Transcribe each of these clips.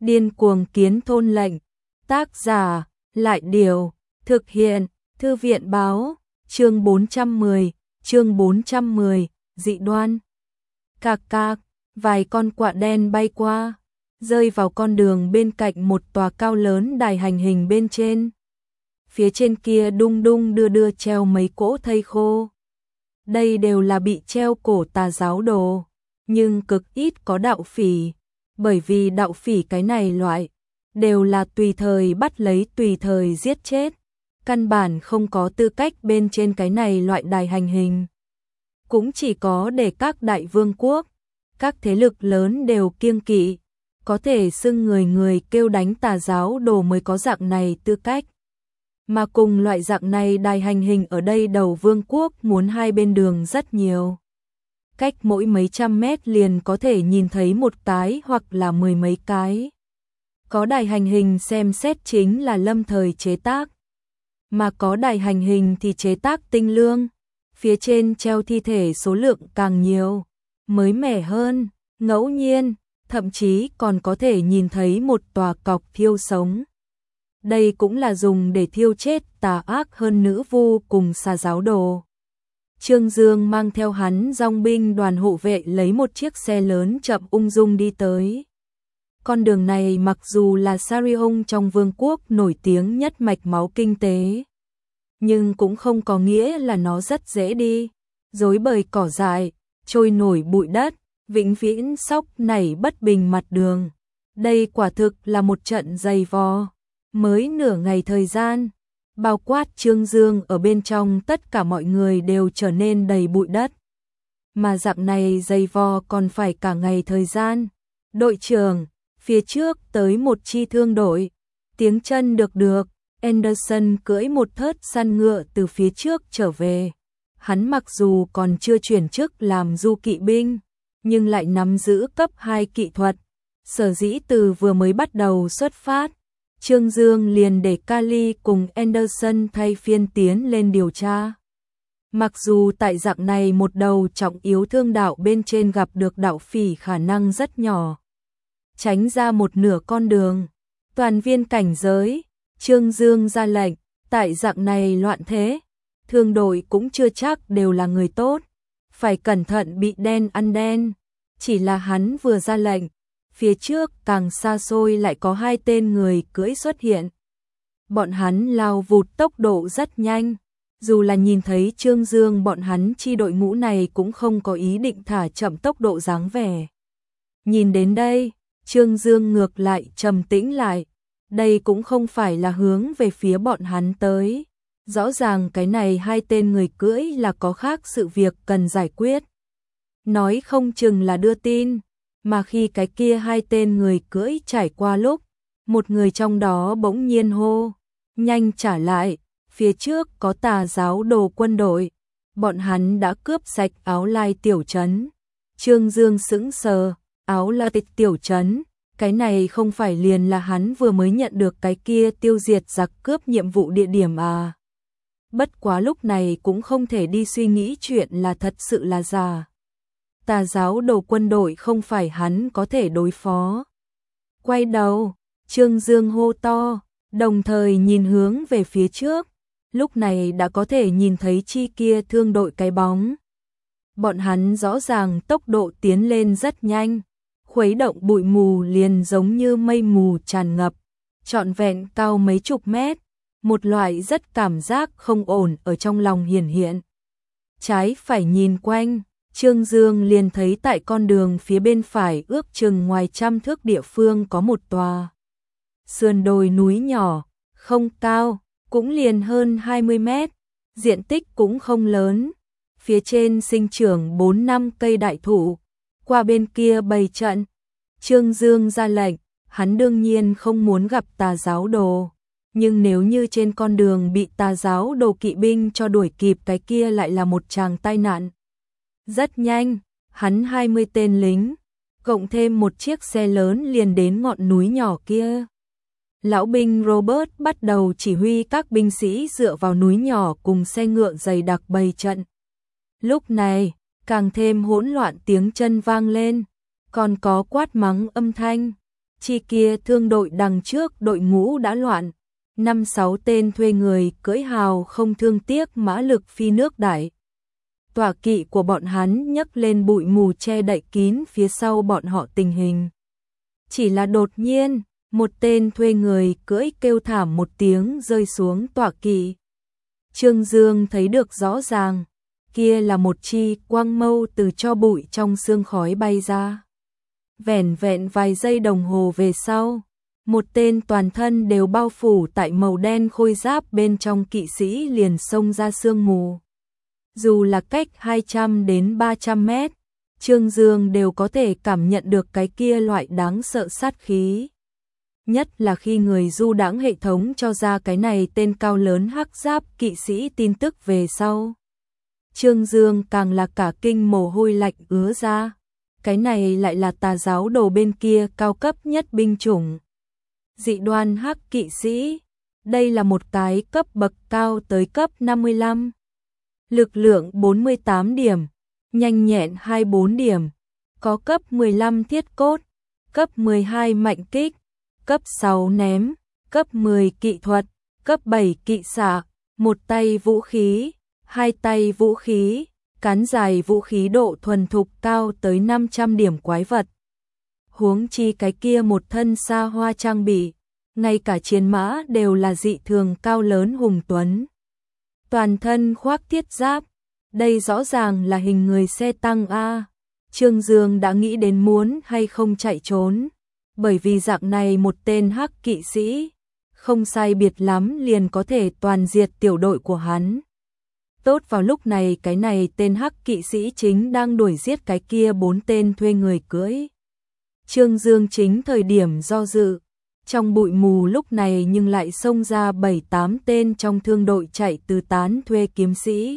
Điên cuồng kiến thôn lệnh. Tác giả, Lại Điều, thực hiện, Thư viện báo, chương 410, dị đoan. Cạc cạc, vài con quạ đen bay qua, rơi vào con đường bên cạnh một tòa cao lớn đài hành hình bên trên. Phía trên kia đung đung đưa đưa treo mấy cỗ thây khô. Đây đều là bị treo cổ tà giáo đồ, nhưng cực ít có đạo phỉ, bởi vì đạo phỉ cái này loại đều là tùy thời bắt lấy tùy thời giết chết, căn bản không có tư cách bên trên cái này loại đài hành hình. Cũng chỉ có để các đại vương quốc, các thế lực lớn đều kiêng kỵ, có thể xưng người người kêu đánh tà giáo đồ mới có dạng này tư cách. Mà cùng loại dạng này đài hành hình ở đây đầu vương quốc muốn hai bên đường rất nhiều. Cách mỗi mấy trăm mét liền có thể nhìn thấy một cái hoặc là mười mấy cái. Có đài hành hình xem xét chính là lâm thời chế tác. Mà có đài hành hình thì chế tác tinh lương. Phía trên treo thi thể số lượng càng nhiều, mới mẻ hơn, ngẫu nhiên, thậm chí còn có thể nhìn thấy một tòa cọc thiêu sống. Đây cũng là dùng để thiêu chết tà ác hơn nữ vu cùng xà giáo đồ. Trương Dương mang theo hắn dòng binh đoàn hộ vệ lấy một chiếc xe lớn chậm ung dung đi tới. Con đường này mặc dù là Sarion trong vương quốc nổi tiếng nhất mạch máu kinh tế, nhưng cũng không có nghĩa là nó rất dễ đi. Rối bời cỏ dại, trôi nổi bụi đất, vĩnh viễn sóc nảy bất bình mặt đường. Đây quả thực là một trận dày vò. Mới nửa ngày thời gian, bao quát Trương Dương ở bên trong tất cả mọi người đều trở nên đầy bụi đất. Mà dạng này dày vò còn phải cả ngày thời gian. Đội trưởng, phía trước tới một chi thương đội. Tiếng chân được, Anderson cưỡi một thớt săn ngựa từ phía trước trở về. Hắn mặc dù còn chưa chuyển chức làm du kỵ binh, nhưng lại nắm giữ cấp 2 kỹ thuật. Sở dĩ từ vừa mới bắt đầu xuất phát, Trương Dương liền để Kali cùng Anderson thay phiên tiến lên điều tra. Mặc dù tại dạng này một đầu trọng yếu thương đạo bên trên gặp được đạo phỉ khả năng rất nhỏ, tránh ra một nửa con đường, toàn viên cảnh giới, Trương Dương ra lệnh, tại dạng này loạn thế, thương đội cũng chưa chắc đều là người tốt, phải cẩn thận bị đen ăn đen. Chỉ là hắn vừa ra lệnh, phía trước càng xa xôi lại có hai tên người cưỡi xuất hiện. Bọn hắn lao vụt tốc độ rất nhanh, dù là nhìn thấy Trương Dương bọn hắn chi đội ngũ này cũng không có ý định thả chậm tốc độ dáng vẻ. Nhìn đến đây, Trương Dương ngược lại trầm tĩnh lại, đây cũng không phải là hướng về phía bọn hắn tới. Rõ ràng cái này hai tên người cưỡi là có khác sự việc cần giải quyết. Nói không chừng là đưa tin. Mà khi cái kia hai tên người cưỡi trải qua lúc, một người trong đó bỗng nhiên hô, nhanh trả lại, phía trước có tà giáo đồ quân đội, bọn hắn đã cướp sạch Áo Lai tiểu trấn. Trương Dương sững sờ, Áo Lai tiểu trấn, cái này không phải liền là hắn vừa mới nhận được cái kia tiêu diệt giặc cướp nhiệm vụ địa điểm à. Bất quá lúc này cũng không thể đi suy nghĩ chuyện là thật sự là giả. Tà giáo đồ quân đội không phải hắn có thể đối phó. Quay đầu, Trương Dương hô to, đồng thời nhìn hướng về phía trước, lúc này đã có thể nhìn thấy chi kia thương đội cái bóng. Bọn hắn rõ ràng tốc độ tiến lên rất nhanh, khuấy động bụi mù liền giống như mây mù tràn ngập, trọn vẹn cao mấy chục mét, một loại rất cảm giác không ổn ở trong lòng hiển hiện. Trái phải nhìn quanh, Trương Dương liền thấy tại con đường phía bên phải ước chừng ngoài 100 thước địa phương có một tòa sườn đồi núi nhỏ, không cao, cũng liền hơn 20 mét, diện tích cũng không lớn. Phía trên sinh trưởng 4-5 cây đại thụ, qua bên kia bày trận. Trương Dương ra lệnh, hắn đương nhiên không muốn gặp tà giáo đồ, nhưng nếu như trên con đường bị tà giáo đồ kỵ binh cho đuổi kịp cái kia lại là một tràng tai nạn. Rất nhanh, hắn 20 tên lính, cộng thêm một chiếc xe lớn liền đến ngọn núi nhỏ kia. Lão binh Robert bắt đầu chỉ huy các binh sĩ dựa vào núi nhỏ cùng xe ngựa dày đặc bày trận. Lúc này, càng thêm hỗn loạn tiếng chân vang lên, còn có quát mắng âm thanh. Chi kia thương đội đằng trước đội ngũ đã loạn, 5-6 tên thuê người cưỡi hào không thương tiếc mã lực phi nước đại. Tọa kỵ của bọn hắn nhấc lên bụi mù che đậy kín phía sau bọn họ tình hình. Chỉ là đột nhiên, một tên thuê người cưỡi kêu thảm một tiếng rơi xuống tọa kỵ. Trương Dương thấy được rõ ràng, kia là một chi quang mâu từ cho bụi trong sương khói bay ra. Vẻn vẹn vài giây đồng hồ về sau, một tên toàn thân đều bao phủ tại màu đen khôi giáp bên trong kỵ sĩ liền xông ra sương mù. Dù là cách 200 đến 300 mét, Trương Dương đều có thể cảm nhận được cái kia loại đáng sợ sát khí. Nhất là khi người du đãng hệ thống cho ra cái này tên cao lớn hắc giáp kỵ sĩ tin tức về sau. Trương Dương càng là cả kinh mồ hôi lạnh ứa ra. Cái này lại là tà giáo đồ bên kia cao cấp nhất binh chủng. Dị đoan hắc kỵ sĩ. Đây là một cái cấp bậc cao tới cấp 55. Lực lượng 48 điểm. Nhanh nhẹn 24 điểm. Có cấp 15 thiết cốt. Cấp 12 mạnh kích. Cấp 6 ném. Cấp 10 kỵ thuật. Cấp 7 kỵ xạ. Một tay vũ khí. Hai tay vũ khí. Cán dài vũ khí độ thuần thục cao tới 500 điểm quái vật. Huống chi cái kia một thân xa hoa trang bị, ngay cả chiến mã đều là dị thường cao lớn hùng tuấn. Toàn thân khoác thiết giáp, đây rõ ràng là hình người xe tăng A. Trương Dương đã nghĩ đến muốn hay không chạy trốn, bởi vì dạng này một tên hắc kỵ sĩ, không sai biệt lắm liền có thể toàn diệt tiểu đội của hắn. Tốt vào lúc này cái này tên hắc kỵ sĩ chính đang đuổi giết cái kia 4 tên thuê người cưỡi. Trương Dương chính thời điểm do dự, trong bụi mù lúc này nhưng lại xông ra 7-8 tên trong thương đội chạy từ tán thuê kiếm sĩ.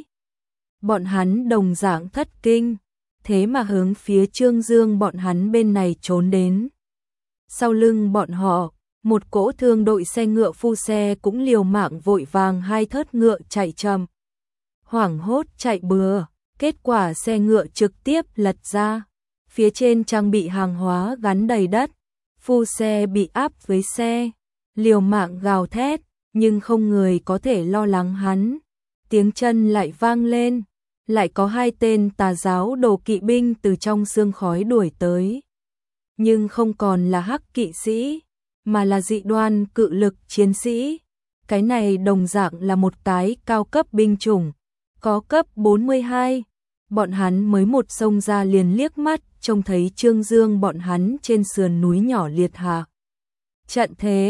Bọn hắn đồng dạng thất kinh, thế mà hướng phía Trương Dương bọn hắn bên này trốn đến. Sau lưng bọn họ, một cỗ thương đội xe ngựa phu xe cũng liều mạng vội vàng hai thớt ngựa chạy chậm. Hoảng hốt chạy bừa, kết quả xe ngựa trực tiếp lật ra. Phía trên trang bị hàng hóa gắn đầy đất, phu xe bị áp với xe, liều mạng gào thét, nhưng không người có thể lo lắng hắn. Tiếng chân lại vang lên, lại có 2 tên tà giáo đồ kỵ binh từ trong sương khói đuổi tới. Nhưng không còn là hắc kỵ sĩ, mà là dị đoan cự lực chiến sĩ. Cái này đồng dạng là một cái cao cấp binh chủng, có cấp 42. Bọn hắn mới một xông ra liền liếc mắt, trông thấy Trương Dương bọn hắn trên sườn núi nhỏ liệt hạ. Trận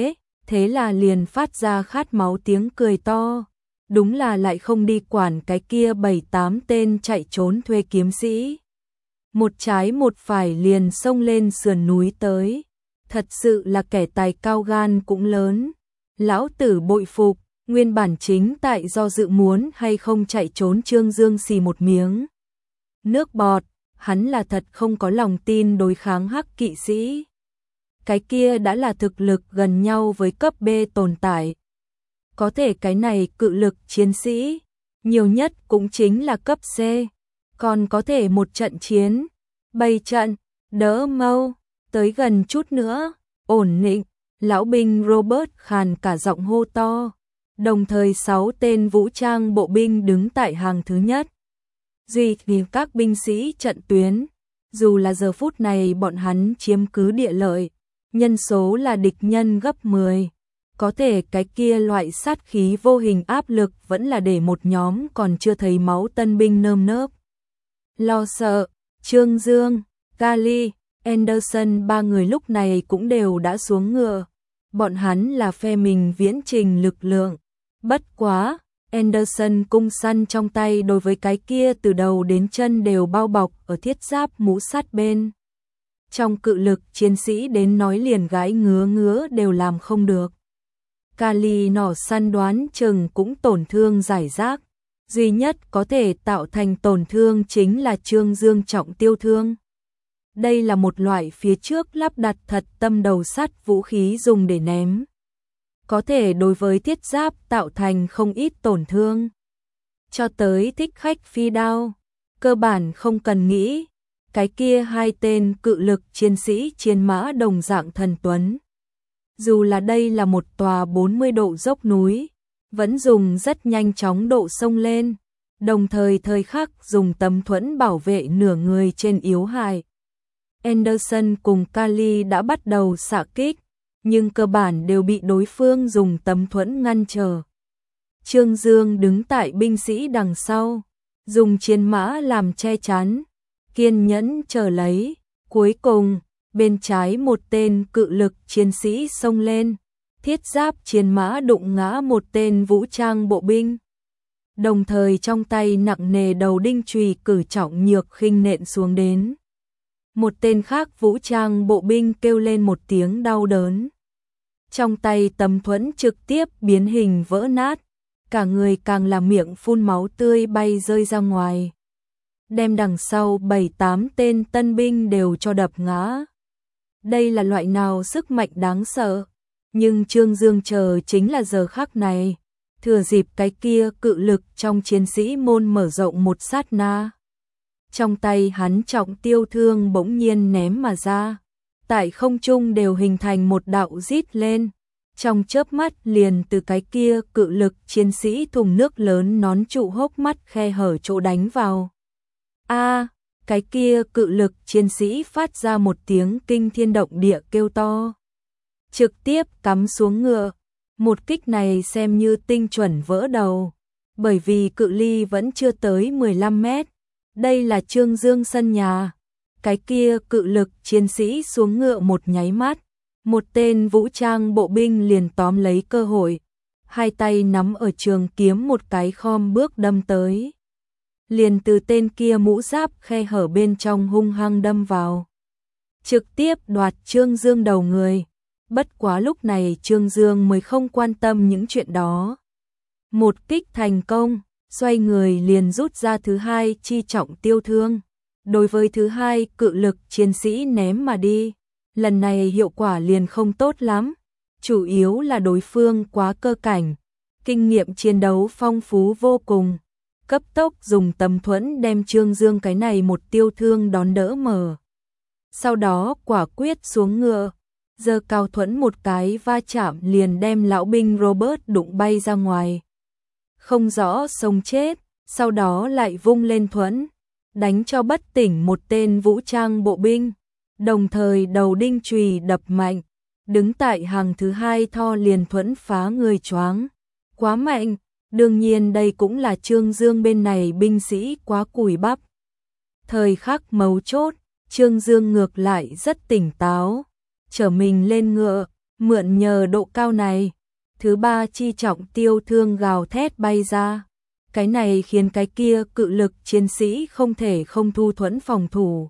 thế là liền phát ra khát máu tiếng cười to. Đúng là lại không đi quản cái kia 7-8 tên chạy trốn thuê kiếm sĩ. Một trái một phải liền xông lên sườn núi tới. Thật sự là kẻ tài cao gan cũng lớn. Lão tử bội phục, nguyên bản chính tại do dự muốn hay không chạy trốn Trương Dương xì một miếng nước bọt, hắn là thật không có lòng tin đối kháng hắc kỵ sĩ. Cái kia đã là thực lực gần nhau với cấp B tồn tại. Có thể cái này cự lực chiến sĩ, nhiều nhất cũng chính là cấp C, còn có thể một trận chiến, bày trận, đỡ mâu, tới gần chút nữa, ổn định, lão binh Robert khàn cả giọng hô to. Đồng thời 6 tên vũ trang bộ binh đứng tại hàng thứ nhất. Duy vì các binh sĩ trận tuyến, dù là giờ phút này bọn hắn chiếm cứ địa lợi, nhân số là địch nhân gấp 10, có thể cái kia loại sát khí vô hình áp lực vẫn là để một nhóm còn chưa thấy máu tân binh nơm nớp. Lo sợ, Trương Dương, Gali, Anderson 3 người lúc này cũng đều đã xuống ngựa, bọn hắn là phe mình viễn trình lực lượng. Bất quá, Anderson cung săn trong tay đối với cái kia từ đầu đến chân đều bao bọc ở thiết giáp mũ sắt bên. Trong cự lực chiến sĩ đến nói liền gái ngứa đều làm không được. Kali nỏ săn đoán chừng cũng tổn thương giải rác. Duy nhất có thể tạo thành tổn thương chính là Trương Dương trọng tiêu thương. Đây là một loại phía trước lắp đặt thật tâm đầu sắt vũ khí dùng để ném. Có thể đối với thiết giáp tạo thành không ít tổn thương. Cho tới thích khách phi đao, cơ bản không cần nghĩ, cái kia hai tên cự lực chiến sĩ chiến mã đồng dạng thần tuấn. Dù là đây là một tòa 40 độ dốc núi, vẫn dùng rất nhanh chóng độ sông lên, đồng thời thời khắc dùng tấm thuẫn bảo vệ nửa người trên yếu hại. Anderson cùng Kali đã bắt đầu xạ kích, nhưng cơ bản đều bị đối phương dùng tấm thuẫn ngăn trở. Trương Dương đứng tại binh sĩ đằng sau, dùng chiến mã làm che chắn, kiên nhẫn chờ lấy. Cuối cùng, bên trái một tên cự lực chiến sĩ xông lên, thiết giáp chiến mã đụng ngã một tên vũ trang bộ binh. Đồng thời trong tay nặng nề đầu đinh chùy cử trọng nhược khinh nện xuống đến. Một tên khác vũ trang bộ binh kêu lên một tiếng đau đớn. Trong tay tấm thuẫn trực tiếp biến hình vỡ nát, cả người càng là miệng phun máu tươi bay rơi ra ngoài. Đem đằng sau 7-8 tên tân binh đều cho đập ngã. Đây là loại nào sức mạnh đáng sợ, nhưng Trương Dương chờ chính là giờ khắc này, thừa dịp cái kia cự lực trong chiến sĩ môn mở rộng một sát na. Trong tay hắn trọng tiêu thương bỗng nhiên ném mà ra, tại không trung đều hình thành một đạo rít lên, trong chớp mắt liền từ cái kia cự lực chiến sĩ thùng nước lớn nón trụ hốc mắt khe hở chỗ đánh vào. Cái kia cự lực chiến sĩ phát ra một tiếng kinh thiên động địa kêu to, trực tiếp cắm xuống ngựa. Một kích này xem như tinh chuẩn vỡ đầu, bởi vì cự ly vẫn chưa tới 15 mét. Đây là Trương Dương sân nhà. Cái kia cự lực chiến sĩ xuống ngựa một nháy mắt, một tên vũ trang bộ binh liền tóm lấy cơ hội, hai tay nắm ở trường kiếm một cái khom bước đâm tới. Liền từ tên kia mũ giáp khe hở bên trong hung hăng đâm vào, trực tiếp đoạt Trương Dương đầu người. Bất quá lúc này Trương Dương mới không quan tâm những chuyện đó. Một kích thành công, xoay người liền rút ra thứ hai chi trọng tiêu thương. Đối với thứ hai cự lực chiến sĩ ném mà đi. Lần này hiệu quả liền không tốt lắm. Chủ yếu là đối phương quá cơ cảnh, kinh nghiệm chiến đấu phong phú vô cùng. Cấp tốc dùng tấm thuẫn đem Trương Dương cái này một tiêu thương đón đỡ mở. Sau đó quả quyết xuống ngựa, giơ cao thuẫn một cái va chạm liền đem lão binh Robert đụng bay ra ngoài. Không rõ sống chết, sau đó lại vung lên thuẫn, đánh cho bất tỉnh một tên vũ trang bộ binh, đồng thời đầu đinh chùy đập mạnh, đứng tại hàng thứ hai Tho liền thuẫn phá người choáng. Quá mạnh, đương nhiên đây cũng là Trương Dương bên này binh sĩ quá cùi bắp. Thời khắc mấu chốt, Trương Dương ngược lại rất tỉnh táo, trở mình lên ngựa, mượn nhờ độ cao này. Thứ ba chi trọng tiêu thương gào thét bay ra. Cái này khiến cái kia cự lực chiến sĩ không thể không thu thuẫn phòng thủ.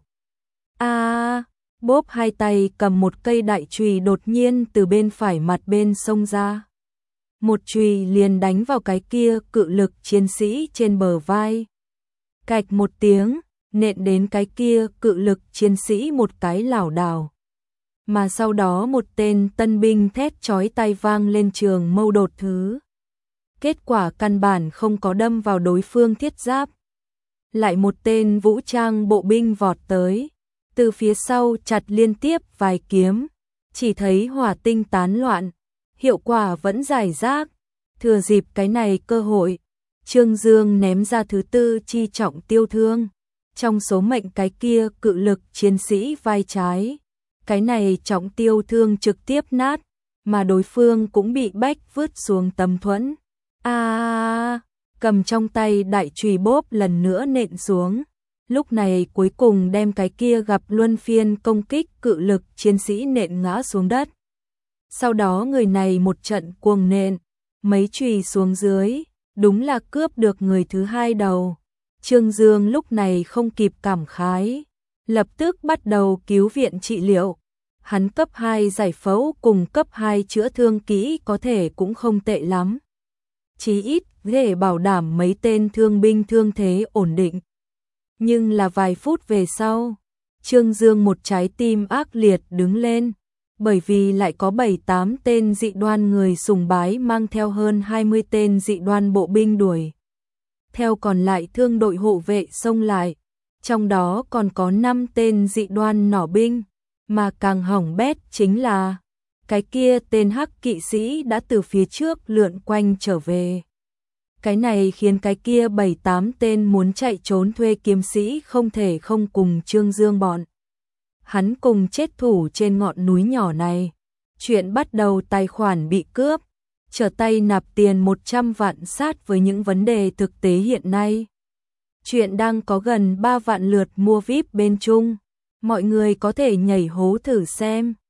Bốp hai tay cầm một cây đại chùy đột nhiên từ bên phải mặt bên xông ra. Một chùy liền đánh vào cái kia cự lực chiến sĩ trên bờ vai. Cạch một tiếng, nện đến cái kia cự lực chiến sĩ một cái lảo đảo. Mà sau đó một tên tân binh thét chói tai vang lên trường mâu đột thứ. Kết quả căn bản không có đâm vào đối phương thiết giáp. Lại một tên vũ trang bộ binh vọt tới, từ phía sau chặt liên tiếp vài kiếm, chỉ thấy hỏa tinh tán loạn, hiệu quả vẫn rải rác. Thừa dịp cái này cơ hội, Trương Dương ném ra thứ tư chi trọng tiêu thương, trong số mệnh cái kia cự lực chiến sĩ vai trái. Cái này trọng tiêu thương trực tiếp nát, mà đối phương cũng bị bách vứt xuống tấm thuẫn. Cầm trong tay đại chùy bốp lần nữa nện xuống. Lúc này cuối cùng đem cái kia gặp luân phiên công kích cự lực chiến sĩ nện ngã xuống đất. Sau đó người này một trận cuồng nện, mấy chùy xuống dưới, đúng là cướp được người thứ hai đầu. Trương Dương lúc này không kịp cảm khái, lập tức bắt đầu cứu viện trị liệu. Hắn cấp 2 giải phẫu cùng cấp 2 chữa thương kỹ có thể cũng không tệ lắm. Chí ít để bảo đảm mấy tên thương binh thương thế ổn định. Nhưng là vài phút về sau, Trương Dương một trái tim ác liệt đứng lên, bởi vì lại có 7-8 tên dị đoan người sùng bái mang theo hơn 20 tên dị đoan bộ binh đuổi theo còn lại thương đội hộ vệ xông lại. Trong đó còn có 5 tên dị đoan nỏ binh, mà càng hỏng bét chính là cái kia tên hắc kỵ sĩ đã từ phía trước lượn quanh trở về. Cái này khiến cái kia 7-8 tên muốn chạy trốn thuê kiếm sĩ không thể không cùng Trương Dương bọn hắn cùng chết thủ trên ngọn núi nhỏ này. Chuyện bắt đầu tài khoản bị cướp, trở tay nạp tiền 100 vạn sát với những vấn đề thực tế hiện nay. Chuyện đang có gần 3 vạn lượt mua VIP bên Trung, mọi người có thể nhảy hố thử xem.